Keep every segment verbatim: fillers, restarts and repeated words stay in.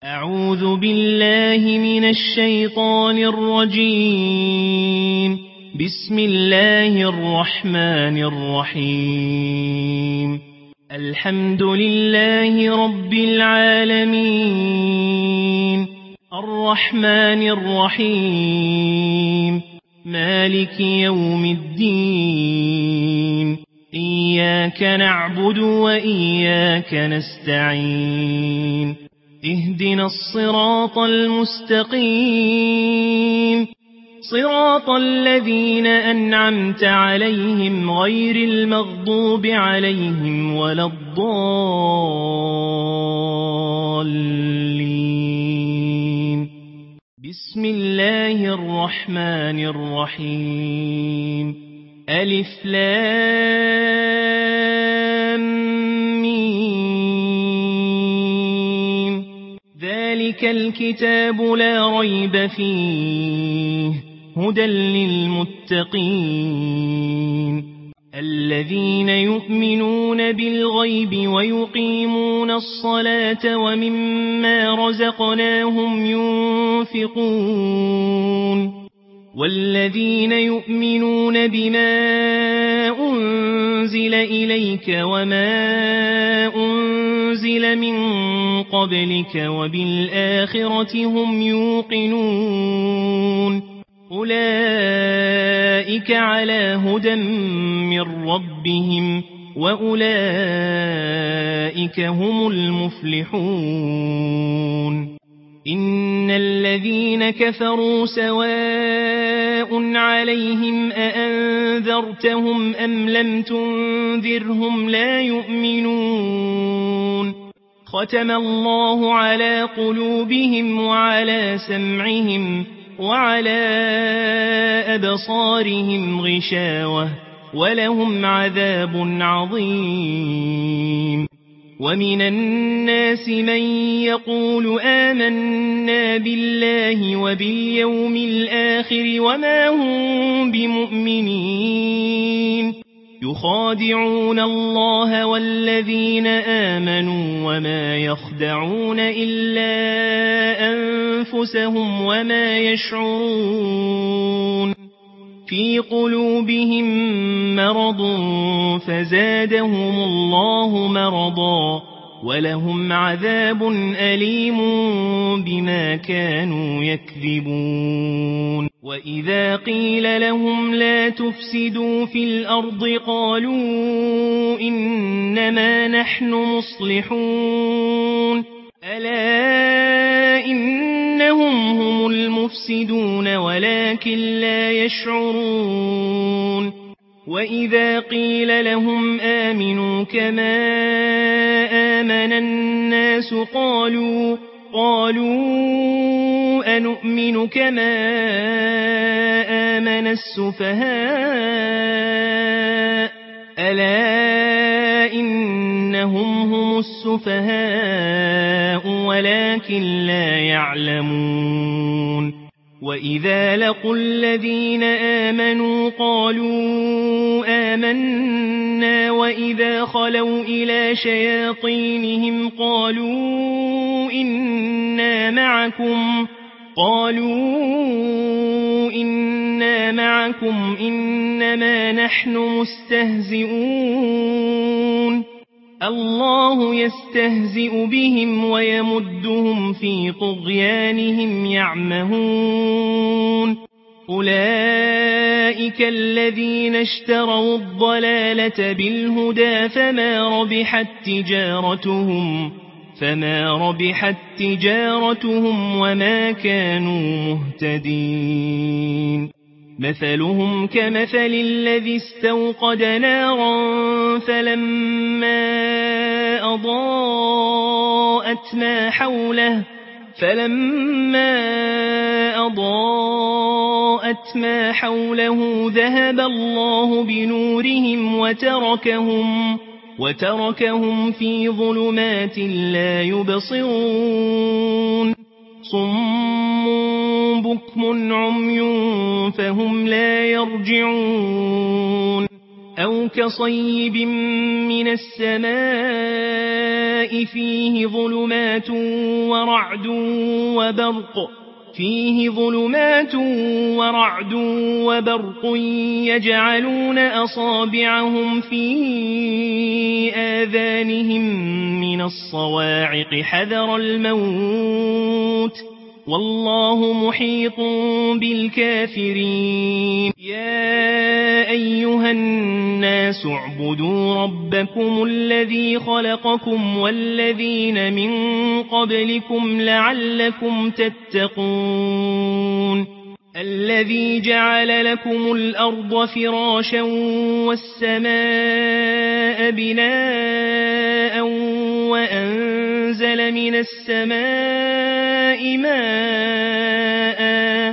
أعوذ بالله من الشيطان الرجيم. بسم الله الرحمن الرحيم. الحمد لله رب العالمين، الرحمن الرحيم، مالك يوم الدين، إياك نعبد وإياك نستعين، اهدنا الصراط المستقيم، صراط الذين أنعمت عليهم غير المغضوب عليهم ولا الضالين. بسم الله الرحمن الرحيم. ألف لام ميم. ذلك الكتاب لا ريب فيه هدى للمتقين الذين يؤمنون بالغيب ويقيمون الصلاة ومما رزقناهم ينفقون والذين يؤمنون بما أنزل إليك وما أنزل من قبلك وبالآخرة هم يوقنون أولئك على هدى من ربهم وأولئك هم المفلحون. إن الذين كفروا سواء عليهم أأنذرتهم أم لم تنذرهم لا يؤمنون. ختم الله على قلوبهم وعلى سمعهم وعلى أبصارهم غشاوة ولهم عذاب عظيم. ومن الناس من يقول آمنا بالله وباليوم الآخر وما هم بمؤمنين يخادعون الله والذين آمنوا وما يخدعون إلا أنفسهم وما يشعرون. في قلوبهم مرض فزادهم الله مرضا ولهم عذاب أليم بما كانوا يكذبون. وإذا قيل لهم لا تفسدوا في الأرض قالوا إنما نحن مصلحون ألا إنهم هم المفسدون ولكن لا يشعرون. وإذا قيل لهم آمنوا كما آمن الناس قالوا قالوا أنؤمن كما آمن السفهاء ألا إنهم هم السفهاء ولكن لا يعلمون. وإذا لقوا الذين آمنوا قالوا آمنا وإذا خلوا إلى شياطينهم قالوا إنا معكم قالوا إنا معكم إنما نحن مستهزئون الله يستهزئ بهم ويمدهم في طغيانهم يعمهون. أولئك الذين اشتروا الضلالة بالهدى فما ربحت تجارتهم فما ربحت تجارتهم وما كانوا مهتدين. مثلهم كمثل الذي استوقد نارا فلما أضاءت ما حوله فلما أضاءت ما حوله ذهب الله بنورهم وتركهم وتركهم في ظلمات لا يبصرون. صم بكم عمي فهم لا يرجعون. أو كصيب من السماء السماء فيه ظلمات ورعد وبرق فيه ظلمات ورعد وبرق يجعلون أصابعهم في آذانهم من الصواعق حذر الموت والله محيط بالكافرين يا أيها الناس اعبدوا ربكم الذي خلقكم والذين من قبلكم لعلكم تتقون الذي جعل لكم الأرض فراشا والسماء بناء وأنزل من السماء ماء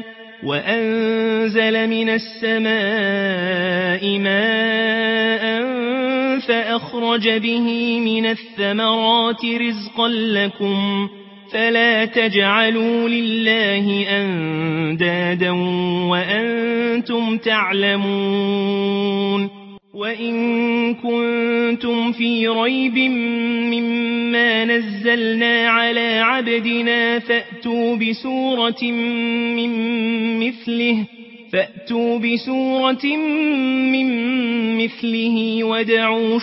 وأنزل من السماء ماء فأخرج به من الثمرات رزقا لكم فلا تجعلوا لله أندادا وأنتم تعلمون وإن كنتم في ريب مما نزلنا على عبدنا فأتوا بسورة من مثله فأتوا بسورة من مثله ودعوا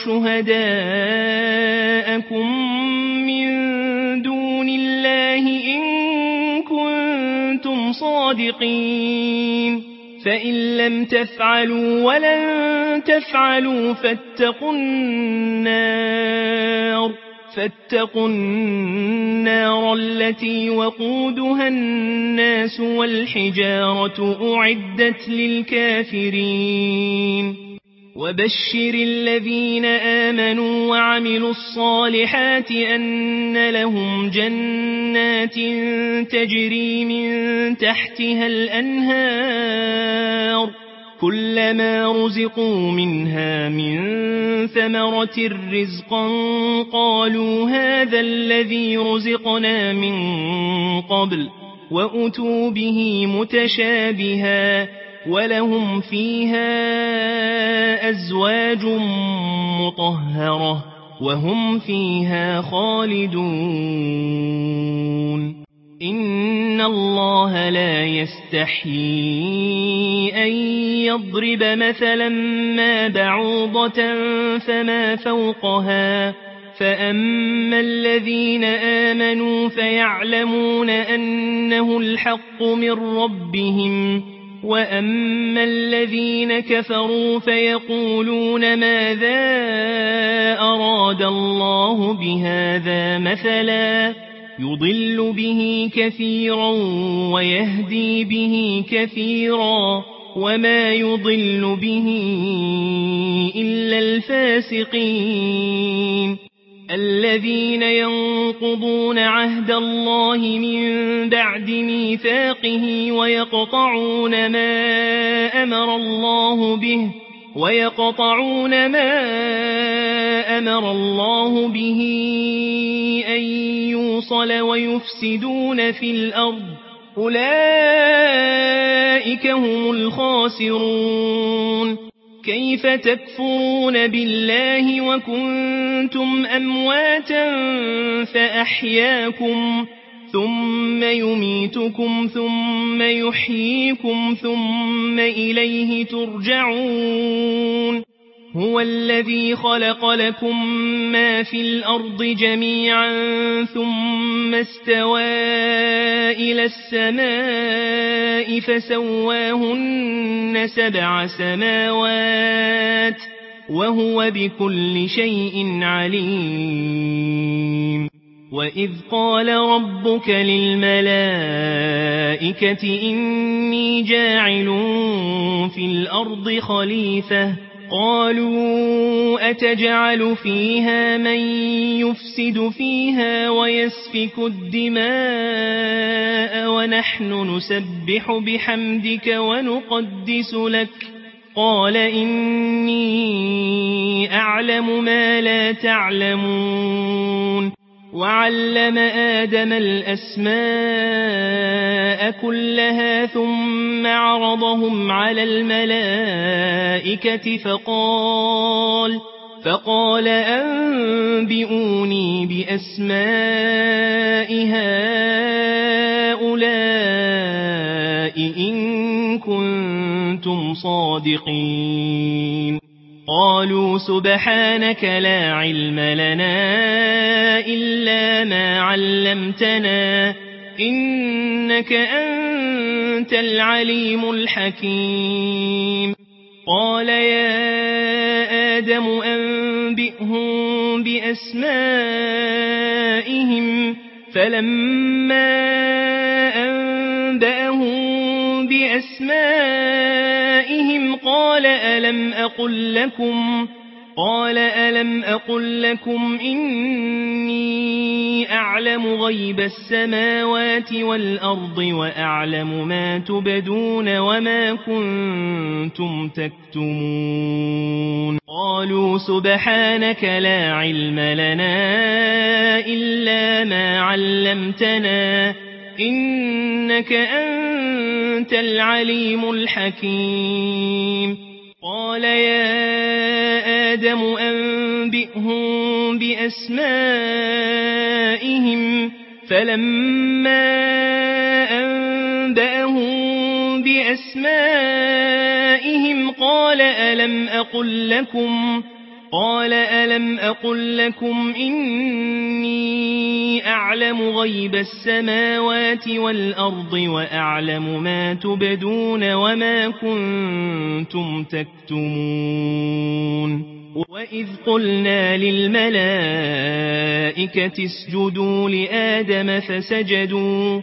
شهداءكم من دون الله إن كنتم صادقين فإن لم تفعلوا ولن تفعلوا فاتقوا النار فاتقوا النار التي وقودها الناس والحجارة أعدت للكافرين وبشر الذين آمنوا وعملوا الصالحات أن لهم جنات تجري من تحتها الأنهار كلما رزقوا منها من ثمرة رزقا قالوا هذا الذي رزقنا من قبل وأتوا به متشابها ولهم فيها أزواج مطهرة وهم فيها خالدون إن الله لا يستحيي أن يضرب مثلا ما بعوضة فما فوقها فأما الذين آمنوا فيعلمون أنه الحق من ربهم وأما الذين كفروا فيقولون ماذا أراد الله بهذا مثلا يضل به كثيرا ويهدي به كثيرا وما يضل به إلا الفاسقين الذين ينقضون عهد الله من بعد ميثاقه ويقطعون ما أمر الله به ويقطعون ما أمر الله به أن يوصل ويفسدون في الأرض أولئك هم الخاسرون كيف تكفرون بالله وكنتم أمواتا فأحياكم ثم يميتكم ثم يحييكم ثم إليه ترجعون هو الذي خلق لكم ما في الأرض جميعا ثم استوى إلى السماء فسواهن سبع سماوات وهو بكل شيء عليم وإذ قال ربك للملائكة إني جاعل في الأرض خليفة قالوا أتجعل فيها من يفسد فيها ويسفك الدماء ونحن نسبح بحمدك ونقدس لك قال إني أعلم ما لا تعلمون وعلم آدم الأسماء كلها ثم عرضهم على الملائكة فقال فقال أنبئوني بأسماء هؤلاء إن كنتم صادقين قالوا سبحانك لا علم لنا إلا ما علمتنا إنك أنت العليم الحكيم قال يا آدم أنبئهم بأسمائهم فلما أنبأهم بأسمائهم قال ألم أقل لكم قال ألم أقل لكم إني أعلم غيب السماوات والأرض وأعلم ما تبدون وما كنتم تكتمون قالوا سبحانك لا علم لنا إلا ما علمتنا إنك أنت العليم الحكيم قال يا آدم أنبئهم بأسمائهم فلما أنبأهم بأسمائهم قال ألم أقل لكم قال ألم أقل لكم إني أعلم غيب السماوات والأرض وأعلم ما تبدون وما كنتم تكتمون وإذ قلنا للملائكة اسجدوا لآدم فسجدوا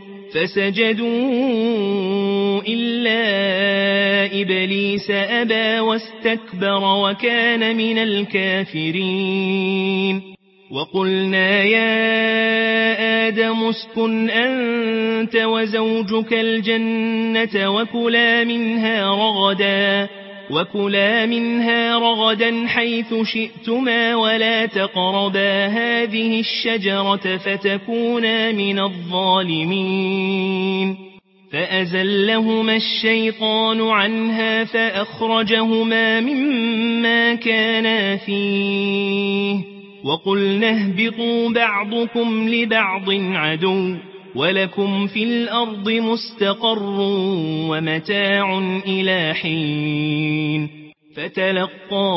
فسجدوا إلا إبليس أبى واستكبر وكان من الكافرين وقلنا يا آدم اسكن أنت وزوجك الجنة وكلا منها رغدا وكلا منها رغدا حيث شئتما ولا تقربا هذه الشجرة فتكونا من الظالمين فأزلهما الشيطان عنها فأخرجهما مما كانا فيه وقلنا اهبطوا بعضكم لبعض عدو ولكم في الأرض مستقر ومتاع إلى حين فتلقى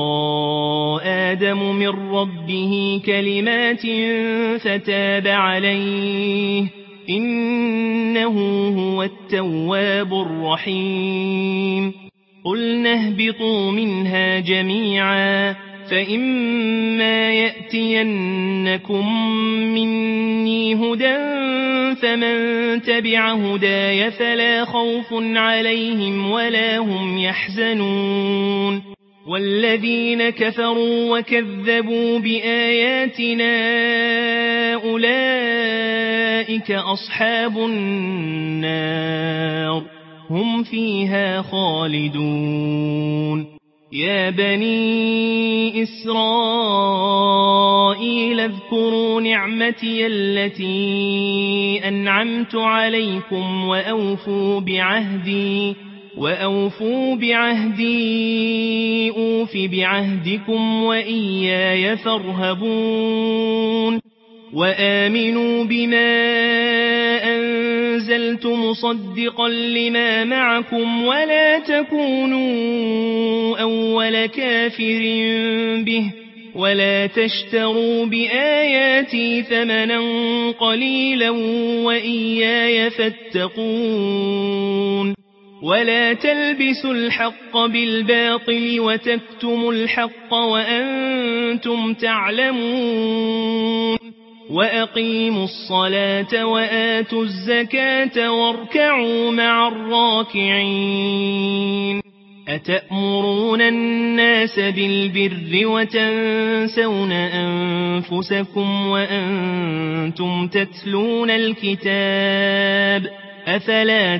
آدم من ربه كلمات فتاب عليه إنه هو التواب الرحيم قلنا اهبطوا منها جميعا فإما يأتينكم مني هدى فمن تبع هداي فلا خوف عليهم ولا هم يحزنون والذين كفروا وكذبوا بآياتنا أولئك أصحاب النار هم فيها خالدون يا بني إسرائيل اذكروا نعمتي التي أنعمت عليكم وأوفوا بعهدي وأوفوا بعهدي أوف بعهدكم وإياي فارهبون وآمنوا بما أنزلت مصدقا لما معكم ولا تكونوا أول كافر به ولا تشتروا بآياتي ثمنا قليلا وإياي فاتقون ولا تلبسوا الحق بالباطل وتكتموا الحق وأنتم تعلمون وأقيموا الصلاة وآتوا الزكاة واركعوا مع الراكعين أتأمرون الناس بالبر وتنسون أنفسكم وأنتم تتلون الكتاب أفلا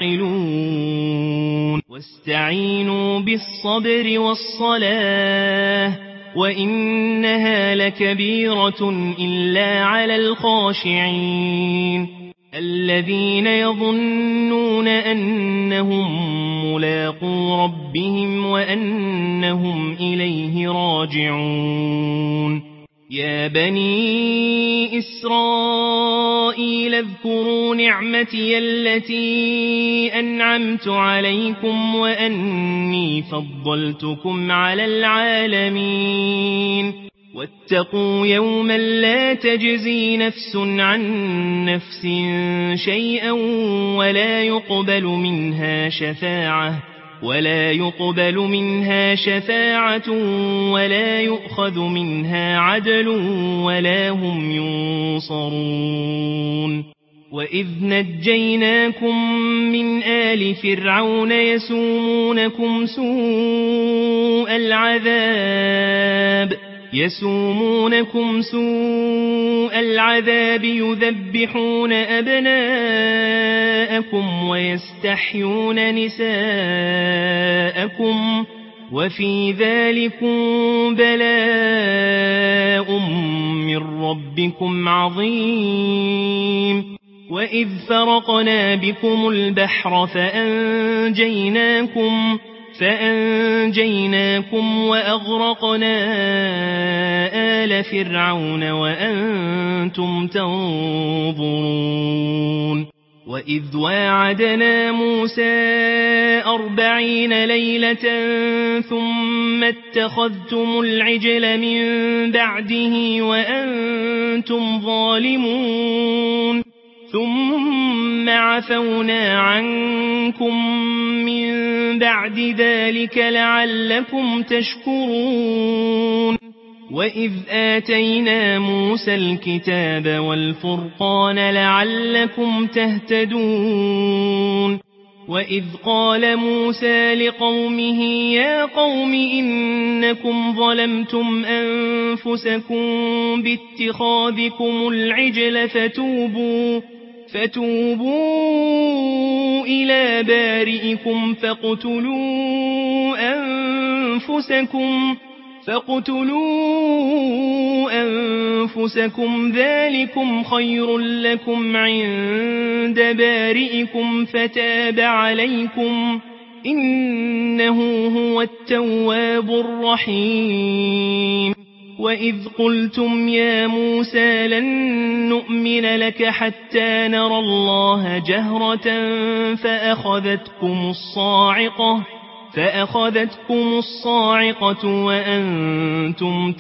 تعقلون واستعينوا بالصبر والصلاة وإنها لكبيرة إلا على الخاشعين الذين يظنون أنهم ملاقو ربهم وأنهم إليه راجعون يا بني إسرائيل اذكروا نعمتي التي أنعمت عليكم وأني فضلتكم على العالمين واتقوا يوما لا تجزي نفس عن نفس شيئا ولا يقبل منها شفاعة ولا يقبل منها شفاعة ولا يؤخذ منها عدل ولا هم ينصرون وإذ نجيناكم من آل فرعون يسومونكم سوء العذاب يسومونكم سوء العذاب يذبحون أبناءكم ويستحيون نساءكم وفي ذلكم بلاء من ربكم عظيم وإذ فرقنا بكم البحر فأنجيناكم فأنجيناكم وأغرقنا آل فرعون وأنتم تنظرون وإذ واعدنا موسى أربعين ليلة ثم اتخذتم العجل من بعده وأنتم ظالمون ثم عفونا عنكم من بعد ذلك لعلكم تشكرون وإذ آتينا موسى الكتاب والفرقان لعلكم تهتدون وإذ قال موسى لقومه يا قوم إنكم ظلمتم أنفسكم باتخاذكم العجل فتوبوا فتوبوا إلى بارئكم فاقتلوا أنفسكم فاقتلوا أنفسكم ذلكم خير لكم عند بارئكم فتاب عليكم إنه هو التواب الرحيم وإذ قلتم يا موسى لن نؤمن لك حتى نرى الله جهرة فأخذتكم الصاعقة فأخذتكم الصاعقة وأنتم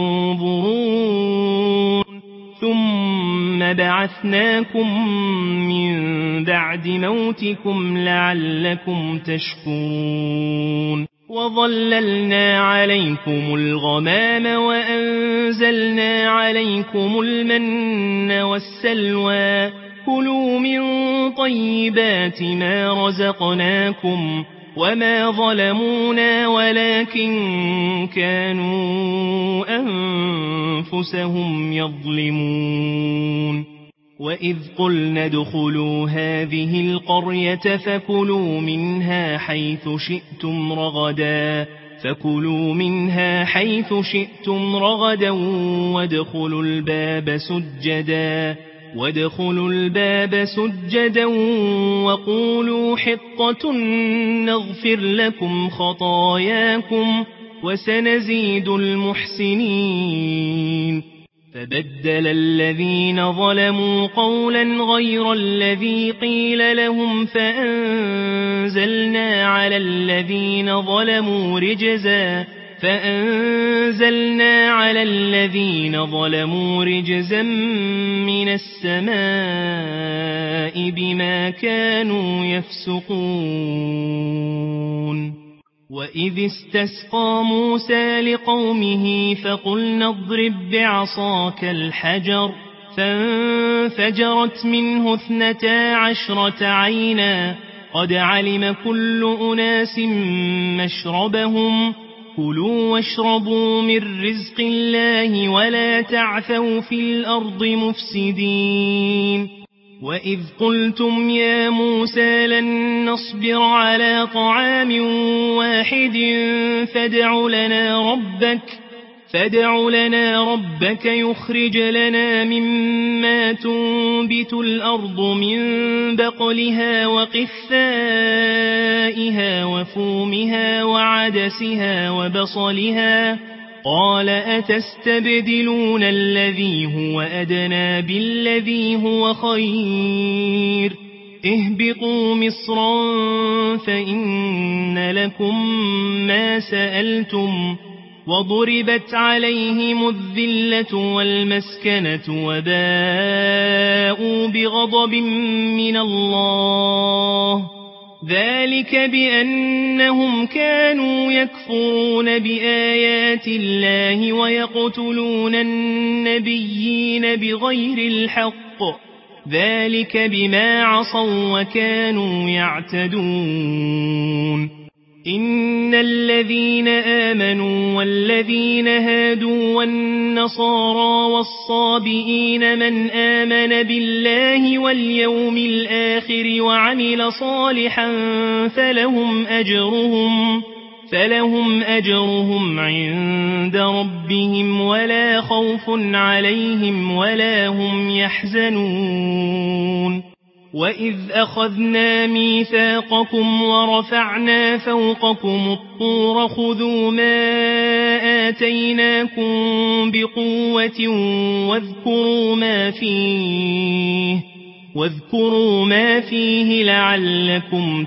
تنظرون ثم بعثناكم من بعد موتكم لعلكم تشكرون وظللنا عليكم الغمام وأنزلنا عليكم المن والسلوى كلوا من طيبات ما رزقناكم وما ظلمونا ولكن كانوا أنفسهم يظلمون وإذ قلنا ادخلوا هذه القرية فكلوا منها حيث شئتم رغدا فكلوا منها حيث شئتم رغدا وادخلوا الباب سجدا وادخلوا الباب سجدا وقولوا حطة نغفر لكم خطاياكم وسنزيد المحسنين فبدل الذين ظلموا قولا غير الذي قيل لهم فأنزلنا على الذين ظلموا رجزا فأنزلنا على الذين ظلموا رجزا من السماء بما كانوا يفسقون وإذ استسقى موسى لقومه فقلنا اضرب بعصاك الحجر فانفجرت منه اثنتا عشرة عينا قد علم كل أناس مشربهم كلوا واشربوا من رزق الله ولا تعثوا في الأرض مفسدين وإذ قلتم يا موسى لن نصبر على طعام واحد فادع لنا ربك فادع لنا ربك يخرج لنا مما تنبت الأرض من بقلها وقثائها وفومها وعدسها وبصلها قال أتستبدلون الذي هو أدنى بالذي هو خير اهبطوا مصرا فإن لكم ما سألتم وضربت عليهم الذلة والمسكنة وباءوا بغضب من الله ذلك بأنهم كانوا يكفرون بآيات الله ويقتلون النبيين بغير الحق ذلك بما عصوا وكانوا يعتدون إن الذين آمنوا والذين هادوا والنصارى والصابئين من آمن بالله واليوم الآخر وعمل صالحا فلهم أجرهم فلهم أجرهم عند ربهم ولا خوف عليهم ولا هم يحزنون وإذ أخذنا ميثاقكم ورفعنا فوقكم الطور خذوا ما آتيناكم بقوة واذكروا ما فيه واذكروا ما فيه لعلكم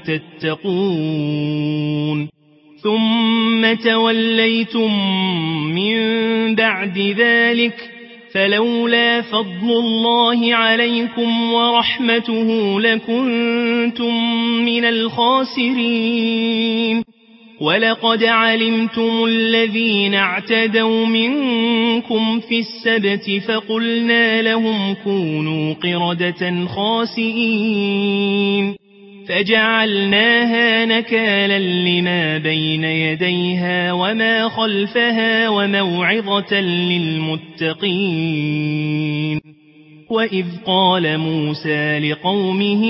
تتقون ثم توليتم من بعد ذلك فلولا فضل الله عليكم ورحمته لكنتم من الخاسرين ولقد علمتم الذين اعتدوا منكم في السبت فقلنا لهم كونوا قردة خاسئين فجعلناها نكالا لما بين يديها وما خلفها وموعظة للمتقين وإذ قال موسى لقومه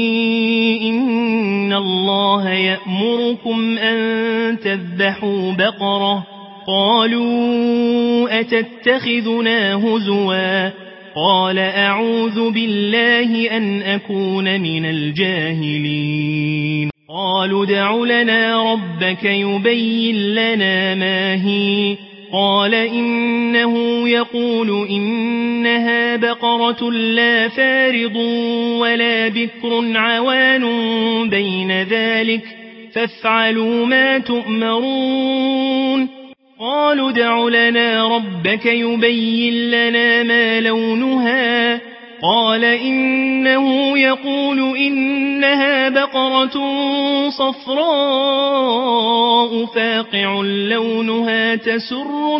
إن الله يأمركم أن تذبحوا بقرة قالوا أتتخذنا هزوا قال أعوذ بالله أن أكون من الجاهلين قالوا ادع لنا ربك يبين لنا ما هي قال إنه يقول إنها بقرة لا فارض ولا بكر عوان بين ذلك فافعلوا ما تؤمرون قالوا ادع لنا ربك يبين لنا ما لونها قال إنه يقول إنها بقرة صفراء فاقع لونها تسر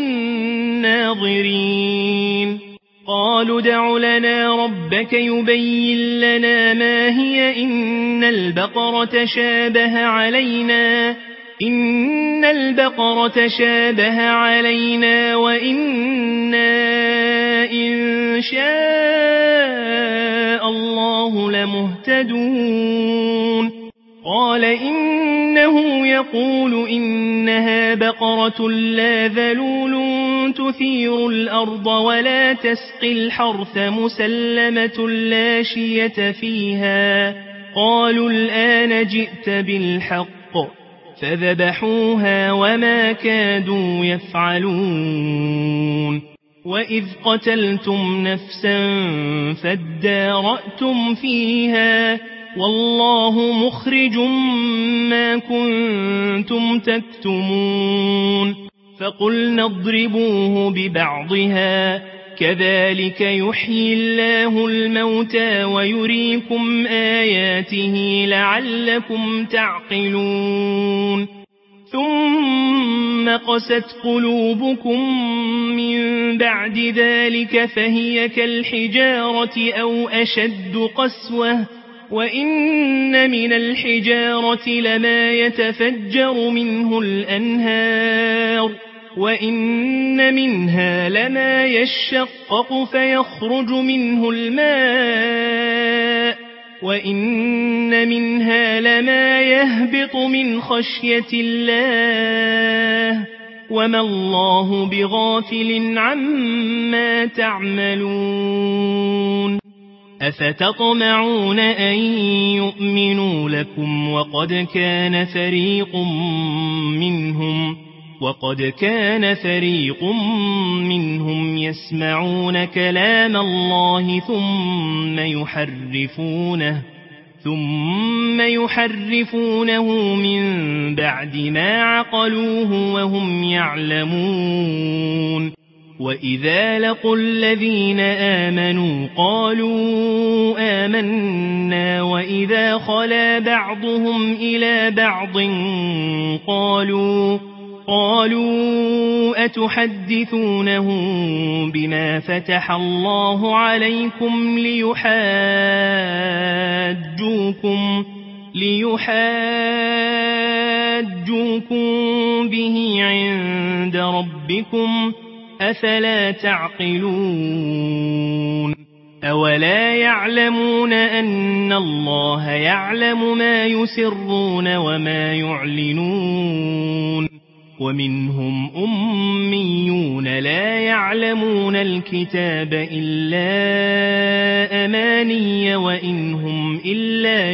الناظرين قالوا ادع لنا ربك يبين لنا ما هي إن البقرة شابه علينا إن البقرة شابه علينا وإنا إن شاء الله لمهتدون قال إنه يقول إنها بقرة لا ذلول تثير الأرض ولا تسقي الحرث مسلمة لا شية فيها قالوا الآن جئت بالحق فذبحوها وما كادوا يفعلون وإذ قتلتم نفسا فادارأتم فيها والله مخرج ما كنتم تكتمون فقلنا اضربوه ببعضها كذلك يحيي الله الموتى ويريكم آياته لعلكم تعقلون ثم قست قلوبكم من بعد ذلك فهي كالحجارة أو أشد قسوة وإن من الحجارة لما يتفجر منه الأنهار وإن منها لما يشقق فيخرج منه الماء وإن منها لما يهبط من خشية الله وما الله بغافل عما تعملون أفتطمعون أن يؤمنوا لكم وقد كان فريق منهم وقد كان فريق منهم يسمعون كلام الله ثم يحرفونه ثم يحرفونه من بعد ما عقلوه وهم يعلمون وإذا لقوا الذين آمنوا قالوا آمنا وإذا خلا بعضهم إلى بعض قالوا قالوا أتحدثونهم بما فتح الله عليكم ليحاجوكم ليحاجوكم به عند ربكم أفلا تعقلون أولا يعلمون أن الله يعلم ما يسرون وما يعلنون ومنهم أميون لا يعلمون الكتاب إلا أماني وإنهم إلا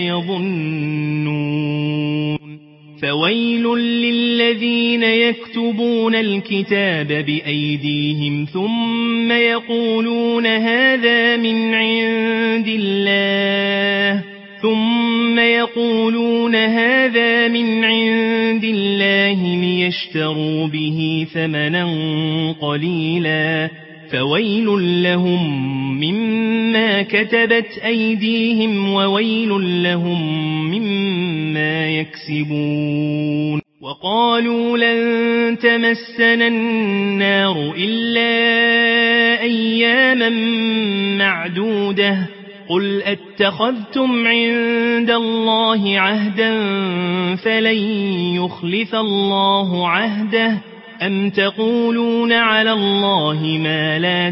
يظنون فويل للذين يكتبون الكتاب بأيديهم ثم يقولون هذا من عند الله ثم يقولون هذا من عند الله ليشتروا به ثمنا قليلا فويل لهم مما كتبت أيديهم وويل لهم مما يكسبون وقالوا لن تمسنا النار إلا أياما معدودة قل أتخذتم عند الله عهدا فلن يخلف الله عهده أم تقولون على الله ما لا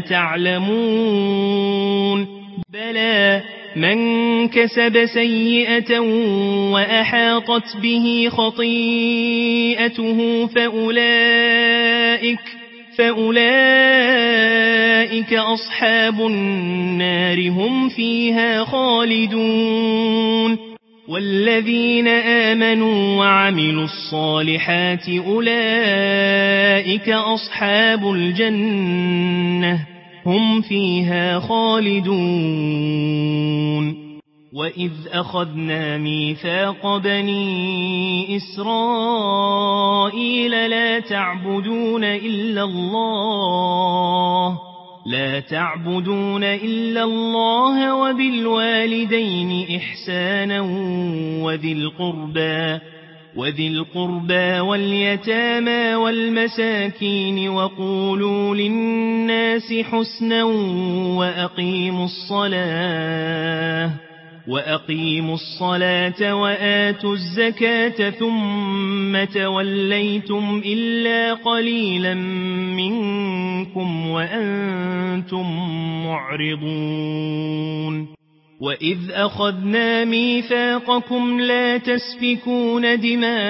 تعلمون بلى من كسب سيئة وأحاطت به خطيئته فأولئك فأولئك أصحاب النار هم فيها خالدون والذين آمنوا وعملوا الصالحات أولئك أصحاب الجنة هم فيها خالدون وإذ أخذنا ميثاق بني إسرائيل لا تعبدون إلا الله لا تعبدون إلا الله وبالوالدين إحسانا وذي القربى وذي القربى واليتامى والمساكين وقولوا للناس حسنا وأقيموا الصلاة وأقيموا الصلاة وآتوا الزكاة ثم توليتم إلا قليلا منكم وأنتم معرضون وإذ أخذنا ميثاقكم لا تسفكون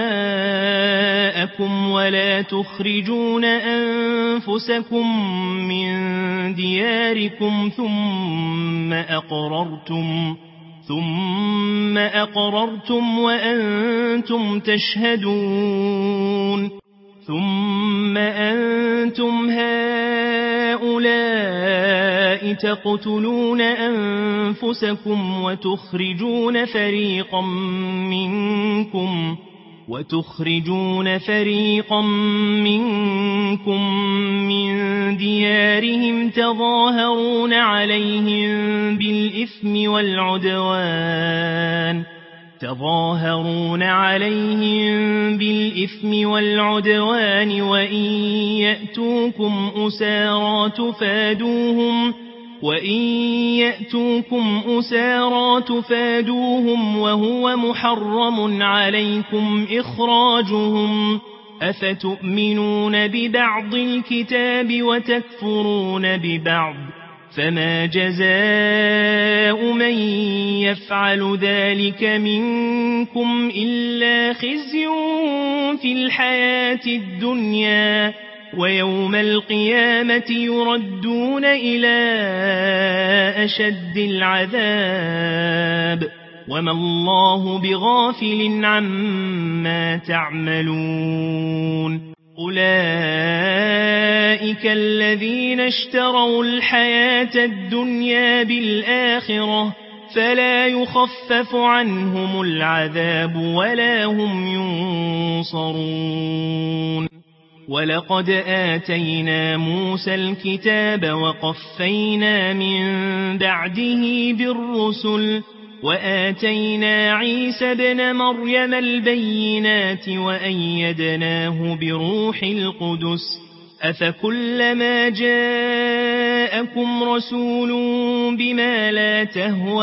دماءكم ولا تخرجون أنفسكم من دياركم ثم أقررتم ثم أقررتم وأنتم تشهدون ثم أنتم هؤلاء تقتلون أنفسكم وتخرجون فريقا منكم وتخرجون فريقا منكم من ديارهم تظاهرون عليهم بالإثم والعدوان تظاهرون عليهم بالإثم والعدوان وإن يأتوكم أسارى تفادوهم وإن يأتوكم أسارى تفادوهم وهو محرم عليكم إخراجهم أفتؤمنون ببعض الكتاب وتكفرون ببعض فما جزاء من يفعل ذلك منكم إلا خزي في الحياة الدنيا ويوم القيامة يردون إلى أشد العذاب وما الله بغافل عما تعملون أولئك الذين اشتروا الحياة الدنيا بالآخرة فلا يخفف عنهم العذاب ولا هم ينصرون ولقد آتينا موسى الكتاب وقفينا من بعده بالرسل وآتينا عيسى ابن مريم البينات وأيدناه بروح القدس أفكلما جاءكم رسول بما لا تهوى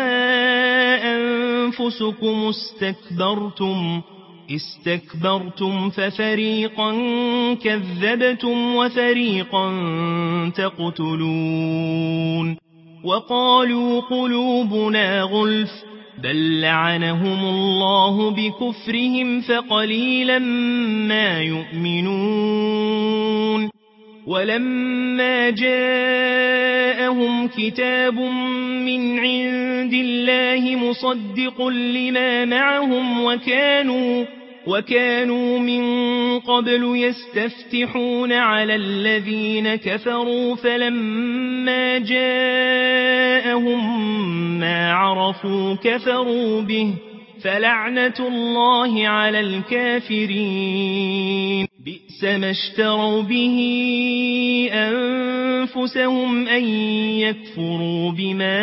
أنفسكم استكبرتم استكبرتم ففريقا كذبتم وفريقا تقتلون وقالوا قلوبنا غلف بل لعنهم الله بكفرهم فقليلا ما يؤمنون ولما جاءهم كتاب من عند الله مصدق لما معهم وكانوا وكانوا من قبل يستفتحون على الذين كفروا فلما جاءهم ما عرفوا كفروا به فلعنة الله على الكافرين بئس ما اشتروا به أنفسهم أن يكفروا بما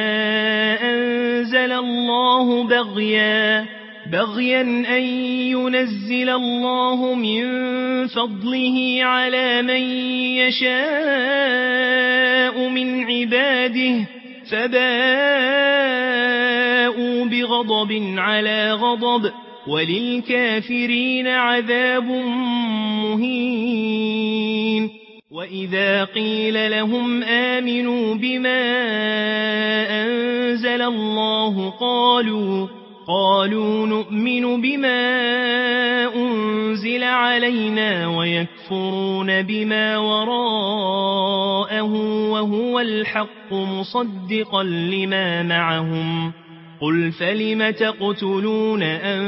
أنزل الله بغيا بغيا أن ينزل الله من فضله على من يشاء من عباده فباءوا بغضب على غضب وللكافرين عذاب مهين وإذا قيل لهم آمنوا بما أنزل الله قالوا قالوا نؤمن بما أنزل علينا ويكفرون بما وراءه وهو الحق مصدقا لما معهم قل فلم تقتلون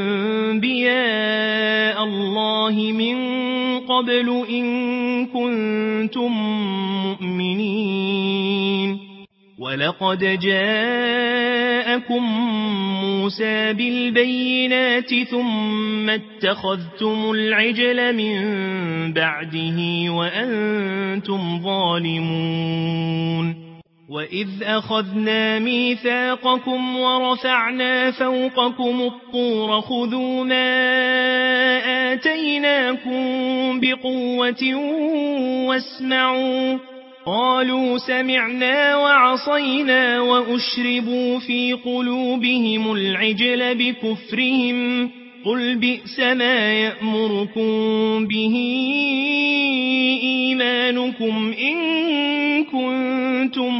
أنبياء الله من قبل إن كنتم مؤمنين ولقد جاءكم موسى بالبينات ثم اتخذتم العجل من بعده وأنتم ظالمون وإذ أخذنا ميثاقكم ورفعنا فوقكم الطور خذوا ما آتيناكم بقوة واسمعوا قالوا سمعنا وعصينا وأشربوا في قلوبهم العجل بكفرهم قل بئس ما يأمركم به إيمانكم إن كنتم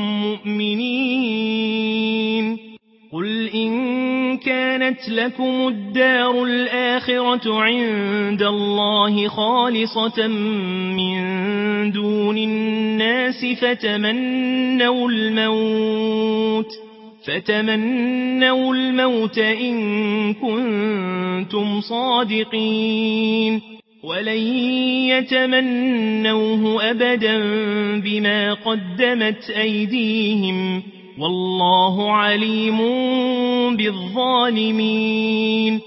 مؤمنين قل إن كانت لكم الدار الآخرة عند الله خالصة من دون الناس فتمنوا الموت فتمنوا الموت إن كنتم صادقين ولن يتمنوه أبدا بما قدمت أيديهم والله عليم بالظالمين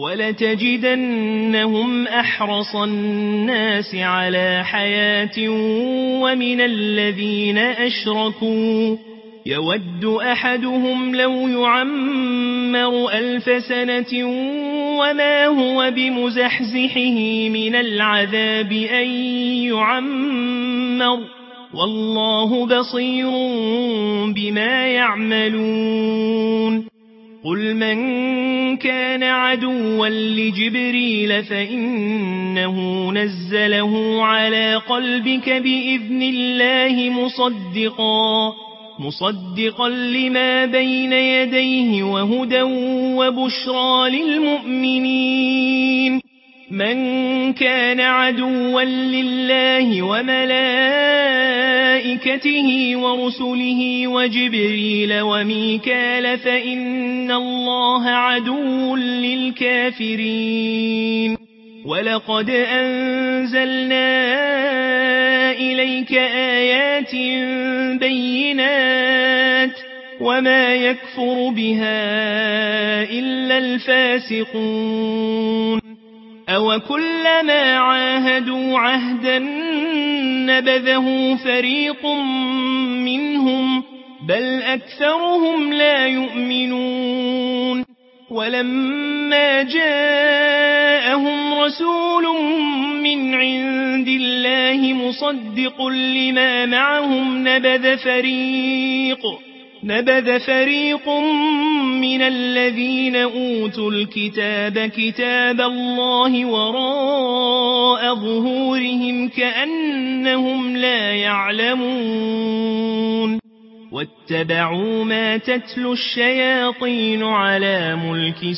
ولتجدنهم أحرص الناس على حياة ومن الذين أشركوا يود أحدهم لو يعمر ألف سنة وما هو بمزحزحه من العذاب أن يعمر والله بصير بما يعملون قل من كان عدوا لجبريل فإنه نزله على قلبك بإذن الله مصدقا مصدقا لما بين يديه وهدى وبشرى للمؤمنين من كان عدوا لله وملائكته ورسله وجبريل وميكال فإن الله عدو للكافرين ولقد أنزلنا إليك آيات بينات وما يكفر بها إلا الفاسقون أو كلما عاهدوا عهدا نبذه فريق منهم بل أكثرهم لا يؤمنون ولما جاءهم رسول من عند الله مصدق لما معهم نبذ فريق نبذ فريق من الذين أوتوا الكتاب كتاب الله وراء ظهورهم كأنهم لا يعلمون واتبعوا ما تتلو الشياطين على ملك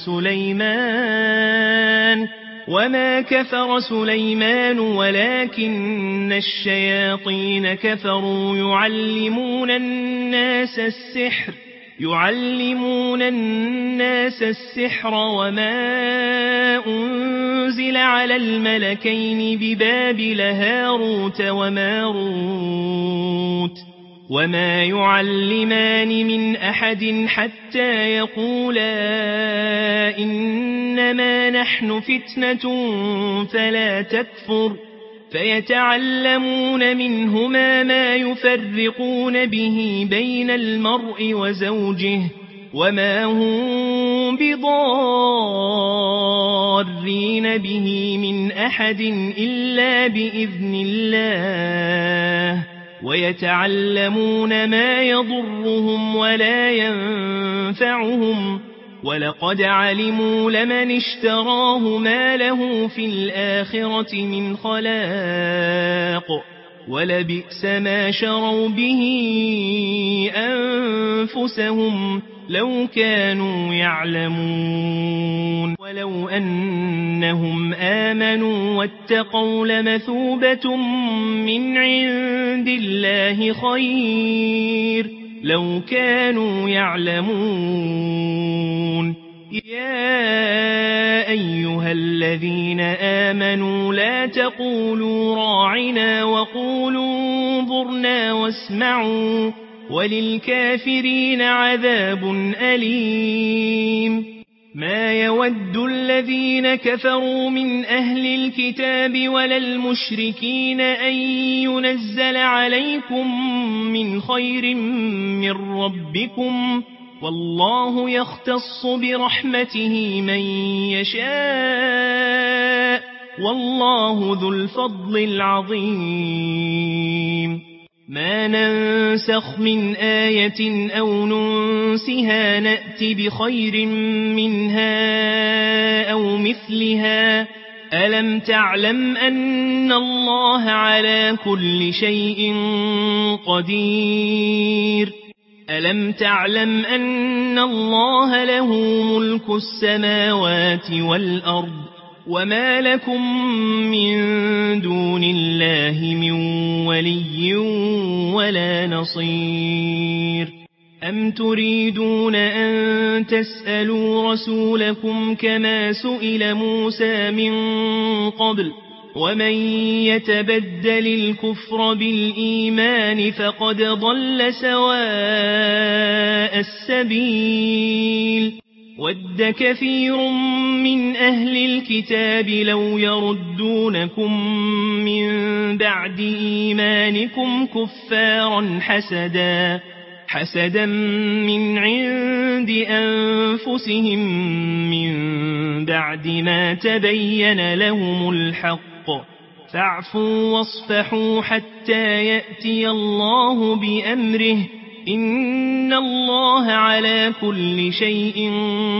سليمان وما كفر سليمان ولكن الشياطين كفروا يعلمون الناس السحر يعلمون الناس السحر وما أنزل على الملكين ببابل هاروت وماروت وما يعلمان من أحد حتى يقولا إنما نحن فتنة فلا تكفر فيتعلمون منهما ما يفرقون به بين المرء وزوجه وما هم بضارين به من أحد إلا بإذن الله ويتعلمون ما يضرهم ولا ينفعهم ولقد علموا لمن اشتراه ما له في الآخرة من خلاق ولبئس ما شروا به أنفسهم لو كانوا يعلمون ولو أنهم آمنوا واتقوا لمثوبة من عند الله خير لو كانوا يعلمون يا أيها الذين آمنوا لا تقولوا راعنا وقولوا انظرنا واسمعوا وللكافرين عذاب أليم ما يود الذين كفروا من أهل الكتاب ولا المشركين أن ينزل عليكم من خير من ربكم والله يختص برحمته من يشاء والله ذو الفضل العظيم ما ننسخ من آية أو ننسها نأتي بخير منها أو مثلها ألم تعلم أن الله على كل شيء قدير ألم تعلم أن الله له ملك السماوات والأرض وما لكم من دون الله من ولي ولا نصير أم تريدون أن تسألوا رسولكم كما سئل موسى من قبل ومن يتبدل الكفر بالإيمان فقد ضل سواء السبيل ود كثير من أهل الكتاب لو يردونكم من بعد إيمانكم كفارا حسدا حسدا من عند أنفسهم من بعد ما تبين لهم الحق فاعفوا واصفحوا حتى يأتي الله بأمره إن الله على كل شيء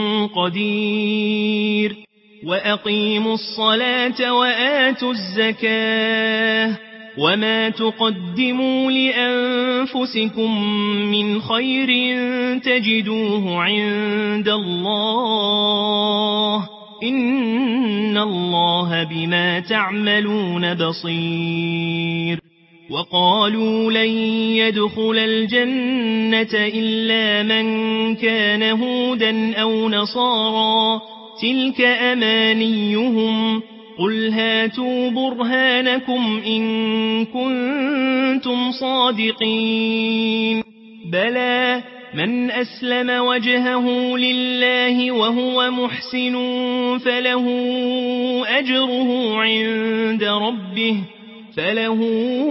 قدير وأقيموا الصلاة وآتوا الزكاة وما تقدموا لأنفسكم من خير تجدوه عند الله إن الله بما تعملون بصير وقالوا لن يدخل الجنة إلا من كان هودا أو نصارى تلك أمانيهم قل هاتوا برهانكم إن كنتم صادقين بلى من أسلم وجهه لله وهو محسن فله أجره عند ربه فله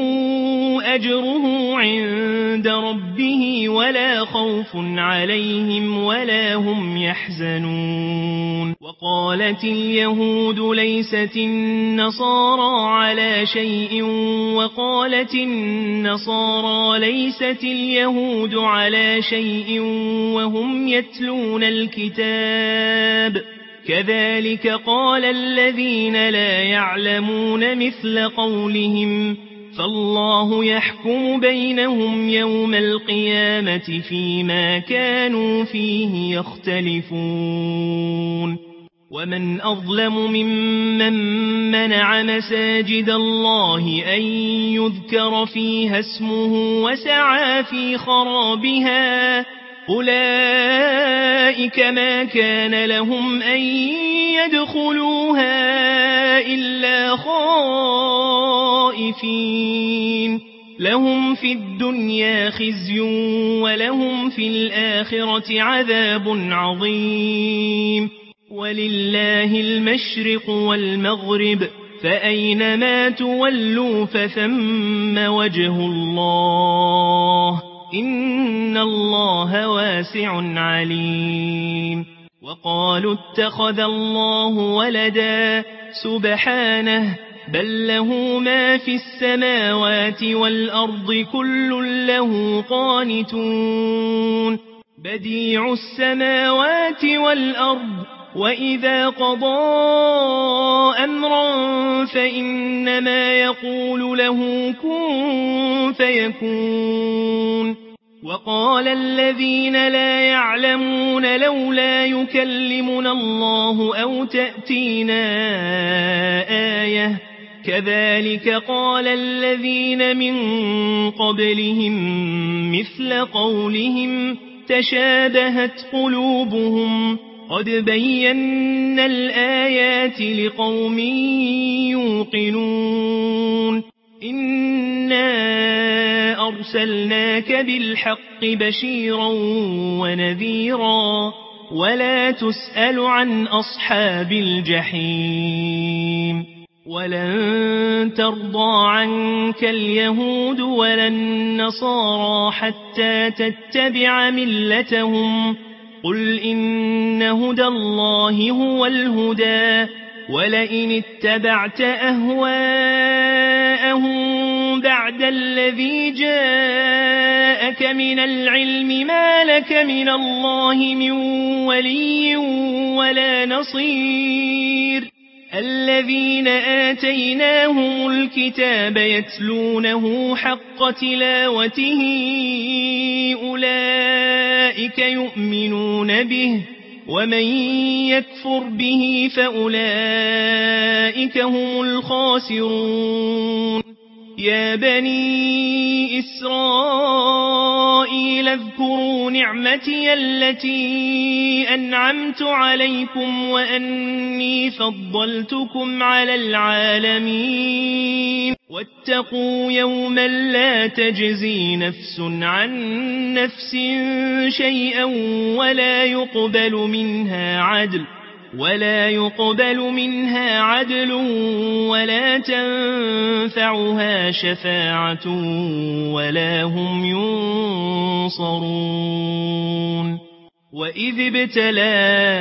أجره عند ربه ولا خوف عليهم ولا هم يحزنون وقالت اليهود ليست النصارى على شيء وقالت النصارى ليست اليهود على شيء وهم يتلون الكتاب كذلك قال الذين لا يعلمون مثل قولهم فالله يحكم بينهم يوم القيامة فيما كانوا فيه يختلفون ومن أظلم ممن منع مساجد الله أن يذكر فيها اسمه وسعى في خرابها أولئك ما كان لهم أن يدخلوها إلا خائفين لهم في الدنيا خزي ولهم في الآخرة عذاب عظيم ولله المشرق والمغرب فأينما تولوا فثم وجه الله إن الله واسع عليم وقالوا اتخذ الله ولدا سبحانه بل له ما في السماوات والأرض كل له قانتون بديع السماوات والأرض وإذا قضى أمرا فإنما يقول له كن فيكون وقال الذين لا يعلمون لولا يكلمنا الله أو تأتينا آية كذلك قال الذين من قبلهم مثل قولهم تشابهت قلوبهم قد بينا الآيات لقوم يوقنون إنا أرسلناك بالحق بشيرا ونذيرا ولا تسأل عن أصحاب الجحيم ولن ترضى عنك اليهود ولا النصارى حتى تتبع ملتهم قل إن هدى الله هو الهدى ولئن اتبعت أهواءهم بعد الذي جاءك من العلم ما لك من الله من ولي ولا نصير الذين آتيناهم الكتاب يتلونه حق تلاوته أولئك يؤمنون به ومن يكفر به فأولئك هم الخاسرون يا بني إسرائيل اذكروا نعمتي التي أنعمت عليكم وأني فضلتكم على العالمين واتقوا يوما لا تجزي نفس عن نفس شيئا ولا يقبل منها عدل ولا يقبل منها عدل ولا تنفعها شفاعة ولا هم ينصرون وإذ ابتلى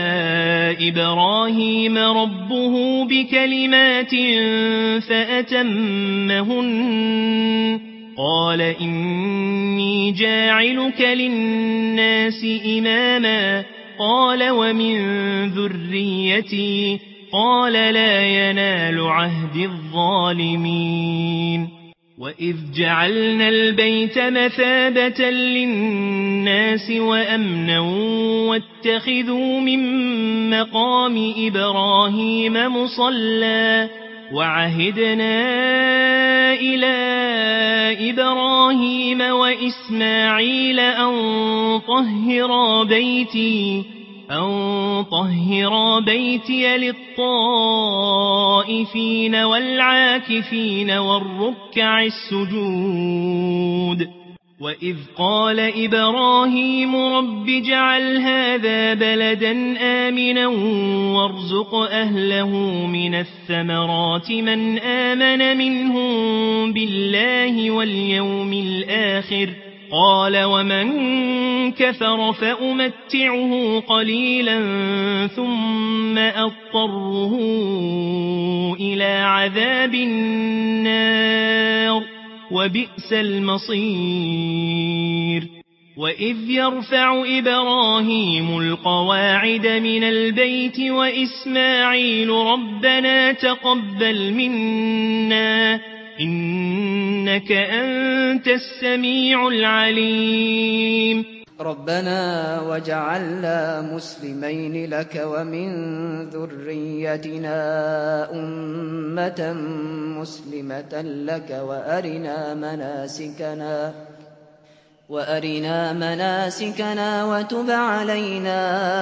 إبراهيم ربه بكلمات فأتمهن قال إني جاعلك للناس إماما قال ومن ذريتي قال لا ينال عهد الظالمين وإذ جعلنا البيت مثابة للناس وأمنا واتخذوا من مقام إبراهيم مصلى وعهدنا إلى إبراهيم وإسماعيل أن طهرا بيتي أن طهرا بيتي للطائفين والعاكفين والركع السجود وإذ قال إبراهيم رب اجعل هذا بلدا آمنا وارزق أهله من الثمرات من آمن منهم بالله واليوم الآخر قال ومن كفر فأمتعه قليلا ثم أضطره إلى عذاب النار وبئس المصير وإذ يرفع إبراهيم القواعد من البيت وإسماعيل ربنا تقبل منا إنك أنت السميع العليم ربنا وجعلنا مسلمين لك ومن ذريتنا أمة مسلمة لك وأرنا مناسكنا وأرنا مناسكنا وتب علينا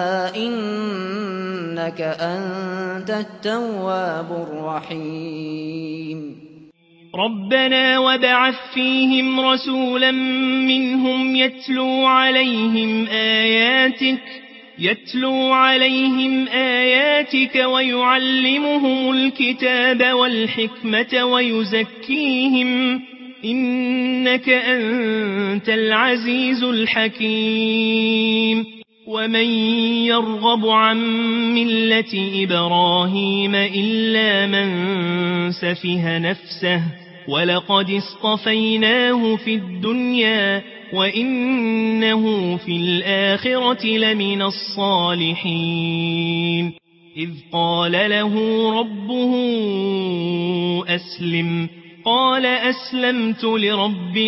إنك أنت التواب الرحيم ربنا وابعث فيهم رسولا منهم يتلو عليهم آياتك يتلو عليهم آياتك ويعلمهم الكتاب والحكمة ويزكيهم إنك أنت العزيز الحكيم ومن يرغب عن ملة إبراهيم إلا من سفه نفسه ولقد اصطفيناه في الدنيا وإنه في الآخرة لمن الصالحين إذ قال له ربه أسلم قال أسلمت لرب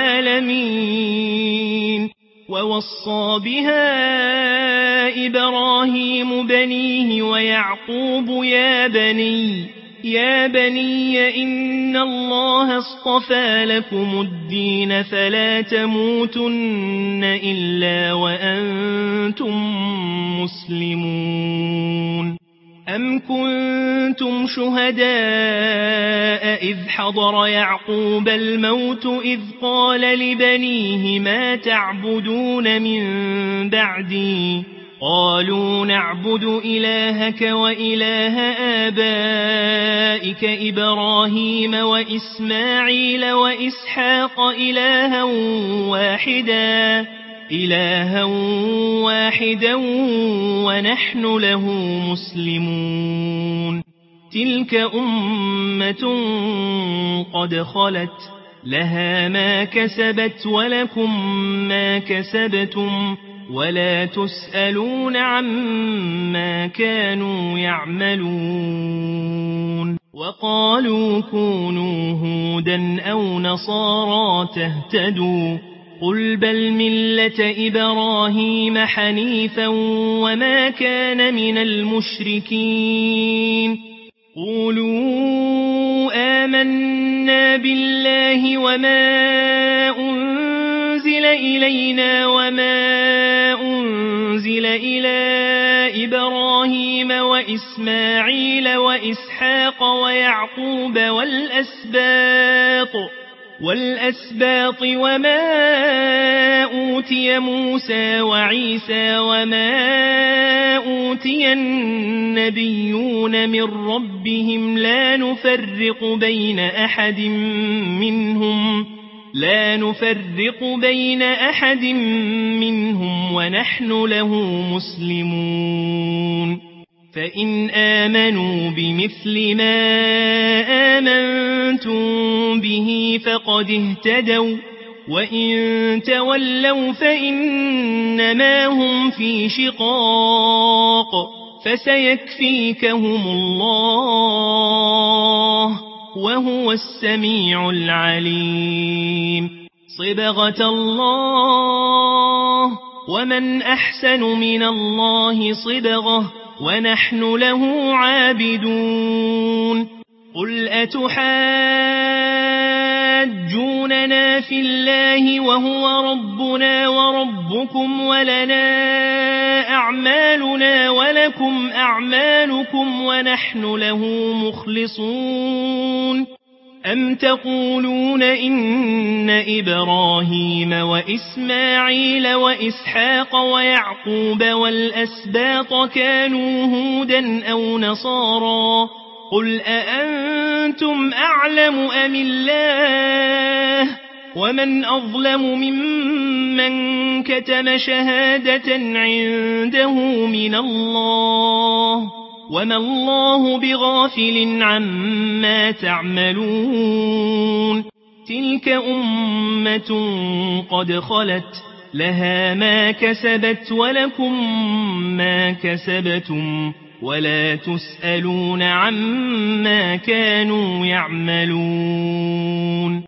العالمين ووصى بها إبراهيم بنيه ويعقوب يا بني يا بني إن الله اصطفى لكم الدين فلا تموتن إلا وأنتم مسلمون أم كنتم شهداء إذ حضر يعقوب الموت إذ قال لبنيه ما تعبدون من بعدي قالوا نعبد إلهك وإله آبائك إبراهيم وإسماعيل وإسحاق إلها واحدا إلها واحدا ونحن له مسلمون تلك أمة قد خلت لها ما كسبت ولكم ما كسبتم ولا تسألون عما كانوا يعملون وقالوا كونوا هودا أو نصارى تهتدوا قل بل ملة إبراهيم حنيفا وما كان من المشركين قولوا آمنا بالله وما أنزل إلينا وما أنزل إلى إبراهيم وإسماعيل وإسحاق ويعقوب والأسباط والأسباط وما أوتي موسى وعيسى وما أوتي النبيون من ربهم لا نفرق بين أحد منهم لا نفرق بين أحد منهم ونحن له مسلمون فإن آمنوا بمثل ما آمنتم به فقد اهتدوا وإن تولوا فإنما هم في شقاق فسيكفيكهم الله وهو السميع العليم صبغة الله ومن أحسن من الله صبغة ونحن له عابدون قل أتحاجوننا في الله وهو ربنا وربكم ولنا أعمالنا ولكم أعمالكم ونحن له مخلصون أم تقولون إن إبراهيم وإسماعيل وإسحاق ويعقوب والأسباط كانوا هودا أو نصارا قل أأنتم أعلم أم الله ومن أظلم ممن كتم شهادة عنده من الله وما الله بغافل عما تعملون تلك أمة قد خلت لها ما كسبت ولكم ما كسبتم ولا تسألون عما كانوا يعملون